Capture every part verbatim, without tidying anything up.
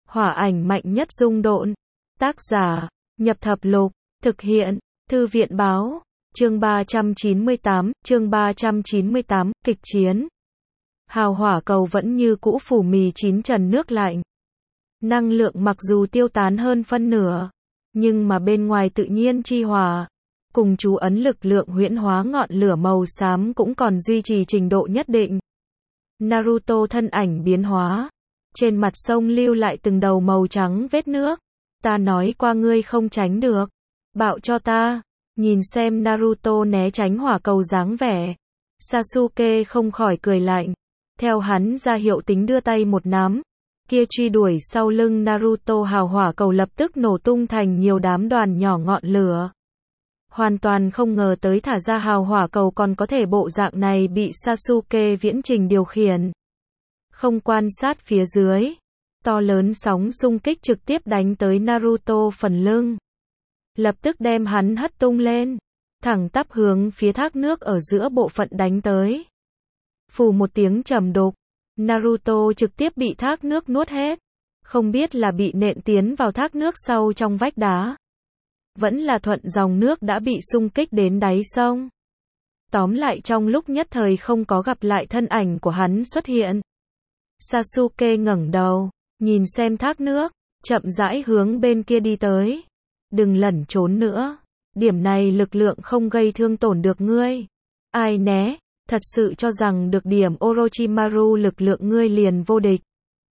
Hỏa ảnh mạnh nhất dung độn. Tác giả, Nhập Thập Lục. Thực hiện, Thư viện Báo. Chương ba trăm chín mươi tám, chương ba trăm chín mươi tám, kịch chiến. Hào hỏa cầu vẫn như cũ phủ mì chín trần nước lạnh. Năng lượng mặc dù tiêu tán hơn phân nửa, nhưng mà bên ngoài tự nhiên chi hỏa, cùng chú ấn lực lượng huyễn hóa ngọn lửa màu xám cũng còn duy trì trình độ nhất định. Naruto thân ảnh biến hóa, trên mặt sông lưu lại từng đầu màu trắng vết nước. Ta nói qua ngươi không tránh được, bạo cho ta. Nhìn xem Naruto né tránh hỏa cầu dáng vẻ, Sasuke không khỏi cười lạnh. Theo hắn ra hiệu tính đưa tay một nắm, kia truy đuổi sau lưng Naruto hào hỏa cầu lập tức nổ tung thành nhiều đám đoàn nhỏ ngọn lửa. Hoàn toàn không ngờ tới thả ra hào hỏa cầu còn có thể bộ dạng này bị Sasuke viễn trình điều khiển. Không quan sát phía dưới, to lớn sóng xung kích trực tiếp đánh tới Naruto phần lưng, lập tức đem hắn hất tung lên, thẳng tắp hướng phía thác nước ở giữa bộ phận đánh tới. Phù một tiếng trầm đục, Naruto trực tiếp bị thác nước nuốt hết. Không biết là bị nện tiến vào thác nước sâu trong vách đá, vẫn là thuận dòng nước đã bị xung kích đến đáy sông. Tóm lại trong lúc nhất thời không có gặp lại thân ảnh của hắn xuất hiện. Sasuke ngẩng đầu, nhìn xem thác nước, chậm rãi hướng bên kia đi tới. Đừng lẩn trốn nữa, điểm này lực lượng không gây thương tổn được ngươi. Ai né, thật sự cho rằng được điểm Orochimaru lực lượng ngươi liền vô địch.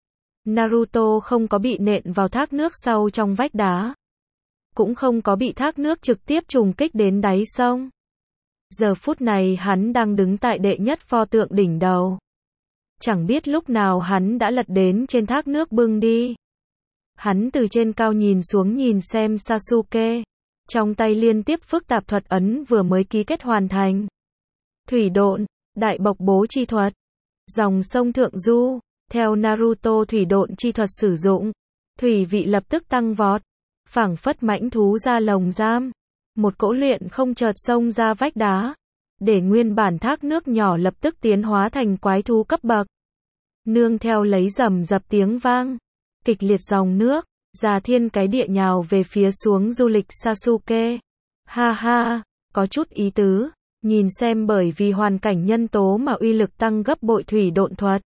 Naruto không có bị nện vào thác nước sâu trong vách đá, cũng không có bị thác nước trực tiếp trùng kích đến đáy sông. Giờ phút này hắn đang đứng tại đệ nhất pho tượng đỉnh đầu. Chẳng biết lúc nào hắn đã lật đến trên thác nước bưng đi. Hắn từ trên cao nhìn xuống nhìn xem Sasuke, trong tay liên tiếp phức tạp thuật ấn vừa mới ký kết hoàn thành. Thủy độn, đại bộc bố chi thuật, dòng sông thượng du, theo Naruto thủy độn chi thuật sử dụng, thủy vị lập tức tăng vọt, phảng phất mãnh thú ra lồng giam, một cỗ luyện không chợt xông ra vách đá, để nguyên bản thác nước nhỏ lập tức tiến hóa thành quái thú cấp bậc. Nương theo lấy rầm rập tiếng vang, kịch liệt dòng nước, già thiên cái địa nhào về phía xuống du lịch Sasuke. Ha ha, có chút ý tứ, nhìn xem bởi vì hoàn cảnh nhân tố mà uy lực tăng gấp bội thủy độn thuật.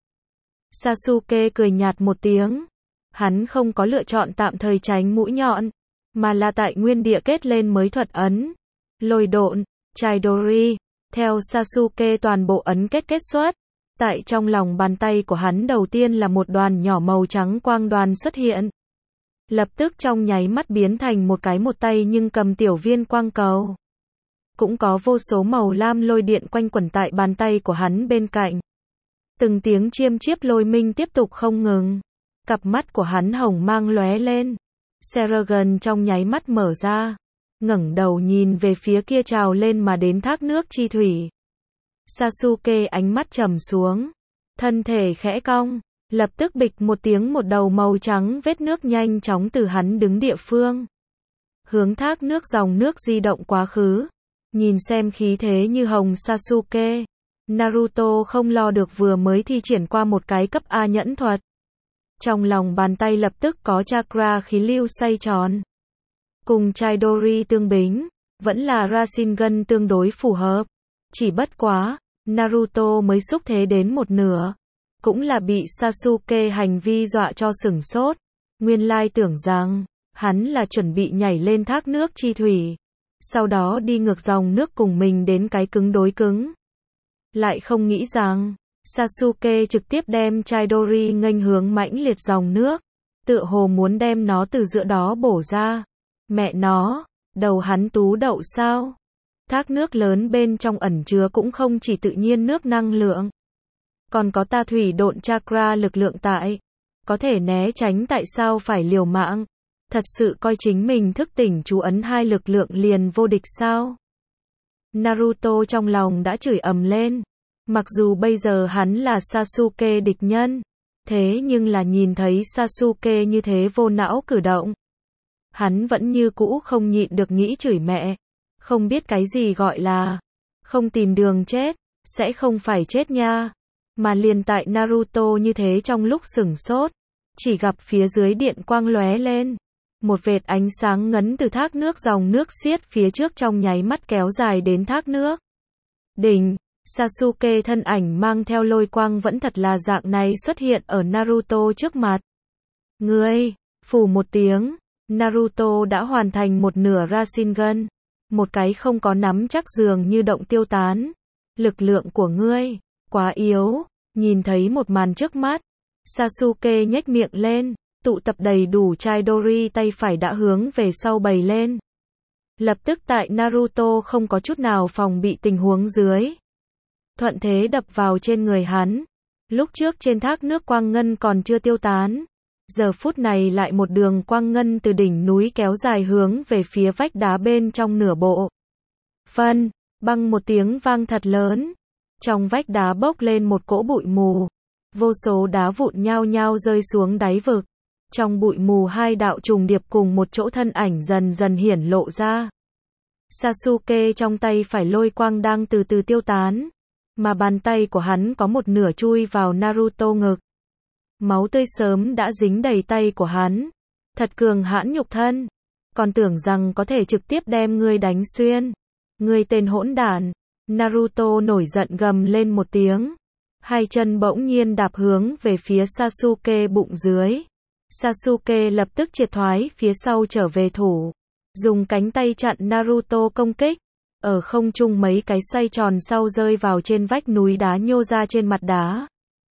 Sasuke cười nhạt một tiếng, hắn không có lựa chọn tạm thời tránh mũi nhọn, mà là tại nguyên địa kết lên mới thuật ấn. Lôi độn, Chidori, theo Sasuke toàn bộ ấn kết kết xuất. Tại trong lòng bàn tay của hắn đầu tiên là một đoàn nhỏ màu trắng quang đoàn xuất hiện. Lập tức trong nháy mắt biến thành một cái một tay nhưng cầm tiểu viên quang cầu. Cũng có vô số màu lam lôi điện quanh quẩn tại bàn tay của hắn bên cạnh. Từng tiếng chiêm chiếp lôi minh tiếp tục không ngừng. Cặp mắt của hắn hồng mang lóe lên. Seragon trong nháy mắt mở ra, ngẩng đầu nhìn về phía kia trào lên mà đến thác nước chi thủy. Sasuke ánh mắt trầm xuống, thân thể khẽ cong, lập tức bịch một tiếng một đầu màu trắng vết nước nhanh chóng từ hắn đứng địa phương, hướng thác nước dòng nước di động quá khứ. Nhìn xem khí thế như hồng Sasuke, Naruto không lo được vừa mới thi triển qua một cái cấp A nhẫn thuật. Trong lòng bàn tay lập tức có chakra khí lưu xoay tròn. Cùng Chidori tương bính, vẫn là Rasengan tương đối phù hợp. Chỉ bất quá, Naruto mới xúc thế đến một nửa, cũng là bị Sasuke hành vi dọa cho sửng sốt. Nguyên lai tưởng rằng, hắn là chuẩn bị nhảy lên thác nước chi thủy, sau đó đi ngược dòng nước cùng mình đến cái cứng đối cứng. Lại không nghĩ rằng, Sasuke trực tiếp đem Chidori nghênh hướng mãnh liệt dòng nước, tựa hồ muốn đem nó từ giữa đó bổ ra. Mẹ nó, đầu hắn tú đậu sao? Thác nước lớn bên trong ẩn chứa cũng không chỉ tự nhiên nước năng lượng, còn có ta thủy độn chakra lực lượng tại. Có thể né tránh tại sao phải liều mạng? Thật sự coi chính mình thức tỉnh chú ấn hai lực lượng liền vô địch sao? Naruto trong lòng đã chửi ầm lên. Mặc dù bây giờ hắn là Sasuke địch nhân, thế nhưng là nhìn thấy Sasuke như thế vô não cử động, hắn vẫn như cũ không nhịn được nghĩ chửi mẹ. Không biết cái gì gọi là không tìm đường chết, sẽ không phải chết nha. Mà liền tại Naruto như thế trong lúc sửng sốt, chỉ gặp phía dưới điện quang lóe lên. Một vệt ánh sáng ngấn từ thác nước dòng nước xiết phía trước trong nháy mắt kéo dài đến thác nước. Đỉnh, Sasuke thân ảnh mang theo lôi quang vẫn thật là dạng này xuất hiện ở Naruto trước mặt. Ngươi, phù một tiếng, Naruto đã hoàn thành một nửa Rasengan. Một cái không có nắm chắc dường như động tiêu tán. Lực lượng của ngươi, quá yếu. Nhìn thấy một màn trước mắt, Sasuke nhếch miệng lên, tụ tập đầy đủ Chidori tay phải đã hướng về sau bày lên. Lập tức tại Naruto không có chút nào phòng bị tình huống dưới. Thuận thế đập vào trên người hắn. Lúc trước trên thác nước quang ngân còn chưa tiêu tán. Giờ phút này lại một đường quang ngân từ đỉnh núi kéo dài hướng về phía vách đá bên trong nửa bộ. Phân, băng một tiếng vang thật lớn. Trong vách đá bốc lên một cỗ bụi mù. Vô số đá vụn nhao nhao rơi xuống đáy vực. Trong bụi mù hai đạo trùng điệp cùng một chỗ thân ảnh dần dần hiển lộ ra. Sasuke trong tay phải lôi quang đang từ từ tiêu tán. Mà bàn tay của hắn có một nửa chui vào Naruto ngực. Máu tươi sớm đã dính đầy tay của hắn. Thật cường hãn nhục thân. Còn tưởng rằng có thể trực tiếp đem ngươi đánh xuyên. Ngươi tên hỗn đản. Naruto nổi giận gầm lên một tiếng. Hai chân bỗng nhiên đạp hướng về phía Sasuke bụng dưới. Sasuke lập tức triệt thoái phía sau trở về thủ. Dùng cánh tay chặn Naruto công kích. Ở không trung mấy cái xoay tròn sau rơi vào trên vách núi đá nhô ra trên mặt đá.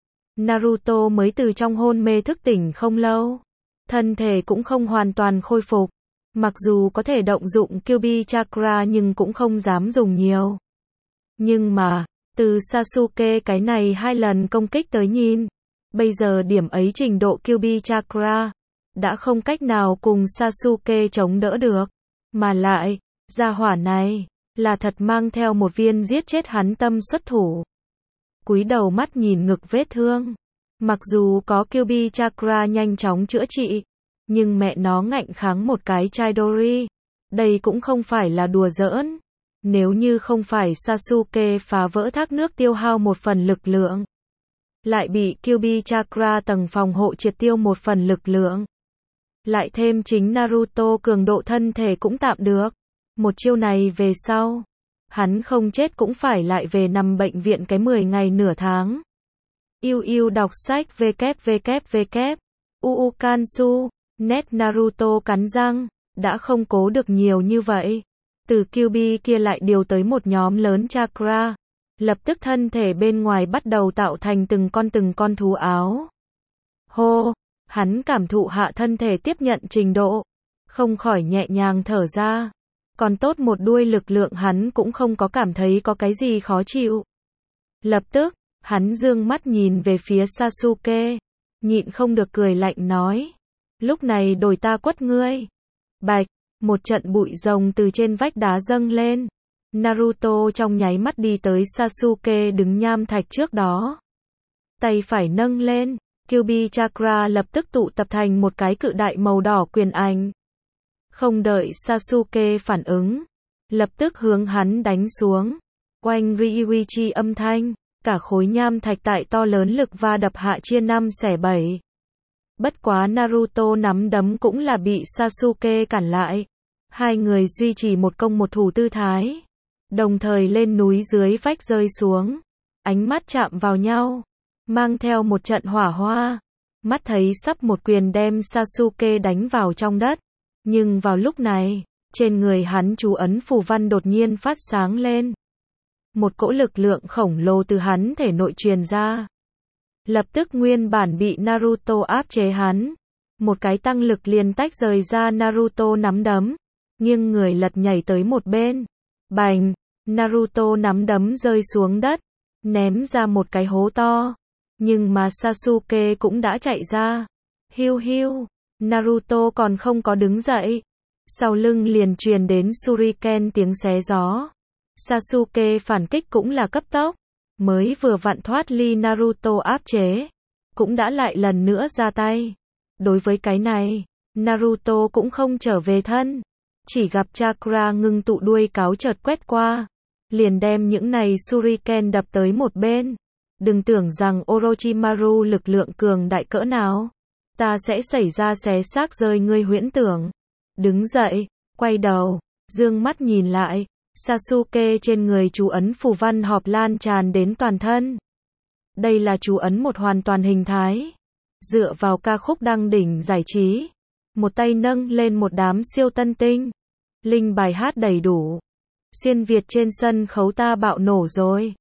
Naruto mới từ trong hôn mê thức tỉnh không lâu. Thân thể cũng không hoàn toàn khôi phục. Mặc dù có thể động dụng Kyuubi Chakra nhưng cũng không dám dùng nhiều. Nhưng mà, từ Sasuke cái này hai lần công kích tới nhìn. Bây giờ điểm ấy trình độ Kyuubi Chakra. Đã không cách nào cùng Sasuke chống đỡ được. Mà lại, gia hỏa này, là thật mang theo một viên giết chết hắn tâm xuất thủ. Cúi đầu mắt nhìn ngực vết thương. Mặc dù có Kyuubi Chakra nhanh chóng chữa trị. Nhưng mẹ nó ngạnh kháng một cái Chidori. Đây cũng không phải là đùa giỡn. Nếu như không phải Sasuke phá vỡ thác nước tiêu hao một phần lực lượng. Lại bị Kyuubi Chakra tầng phòng hộ triệt tiêu một phần lực lượng. Lại thêm chính Naruto cường độ thân thể cũng tạm được. Một chiêu này về sau. Hắn không chết cũng phải lại về nằm bệnh viện cái mười ngày nửa tháng. Yêu yêu đọc sách www. Uukansu. Net Naruto cắn răng. Đã không cố được nhiều như vậy. Từ Kyuubi kia lại điều tới một nhóm lớn chakra. Lập tức thân thể bên ngoài bắt đầu tạo thành từng con từng con thú áo. Hô, hắn cảm thụ hạ thân thể tiếp nhận trình độ. Không khỏi nhẹ nhàng thở ra. Còn tốt một đuôi lực lượng hắn cũng không có cảm thấy có cái gì khó chịu. Lập tức, hắn dương mắt nhìn về phía Sasuke. Nhịn không được cười lạnh nói. Lúc này đổi ta quất ngươi. Bạch, một trận bụi rồng từ trên vách đá dâng lên. Naruto trong nháy mắt đi tới Sasuke đứng nham thạch trước đó. Tay phải nâng lên, Kyuubi Chakra lập tức tụ tập thành một cái cự đại màu đỏ quyền ảnh. Không đợi Sasuke phản ứng, lập tức hướng hắn đánh xuống. Oanh Ryuichi âm thanh, cả khối nham thạch tại to lớn lực va đập hạ chia năm xẻ bảy. Bất quá Naruto nắm đấm cũng là bị Sasuke cản lại. Hai người duy trì một công một thủ tư thái. Đồng thời lên núi dưới vách rơi xuống. Ánh mắt chạm vào nhau. Mang theo một trận hỏa hoa. Mắt thấy sắp một quyền đem Sasuke đánh vào trong đất. Nhưng vào lúc này, trên người hắn chú ấn phù văn đột nhiên phát sáng lên. Một cỗ lực lượng khổng lồ từ hắn thể nội truyền ra. Lập tức nguyên bản bị Naruto áp chế hắn. Một cái tăng lực liền tách rời ra Naruto nắm đấm. Nghiêng người lật nhảy tới một bên. Bành, Naruto nắm đấm rơi xuống đất. Ném ra một cái hố to. Nhưng mà Sasuke cũng đã chạy ra. Hiu hiu, Naruto còn không có đứng dậy. Sau lưng liền truyền đến Shuriken tiếng xé gió. Sasuke phản kích cũng là cấp tốc. Mới vừa vặn thoát ly Naruto áp chế. Cũng đã lại lần nữa ra tay. Đối với cái này, Naruto cũng không trở về thân. Chỉ gặp chakra ngưng tụ đuôi cáo chợt quét qua. Liền đem những này Shuriken đập tới một bên. Đừng tưởng rằng Orochimaru lực lượng cường đại cỡ nào. Ta sẽ xảy ra xé xác rơi ngươi huyễn tưởng. Đứng dậy, quay đầu, dương mắt nhìn lại, Sasuke trên người chú ấn phù văn họp lan tràn đến toàn thân. Đây là chú ấn một hoàn toàn hình thái. Dựa vào ca khúc đăng đỉnh giải trí, một tay nâng lên một đám siêu tân tinh. Linh bài hát đầy đủ. Xuyên Việt trên sân khấu ta bạo nổ rồi.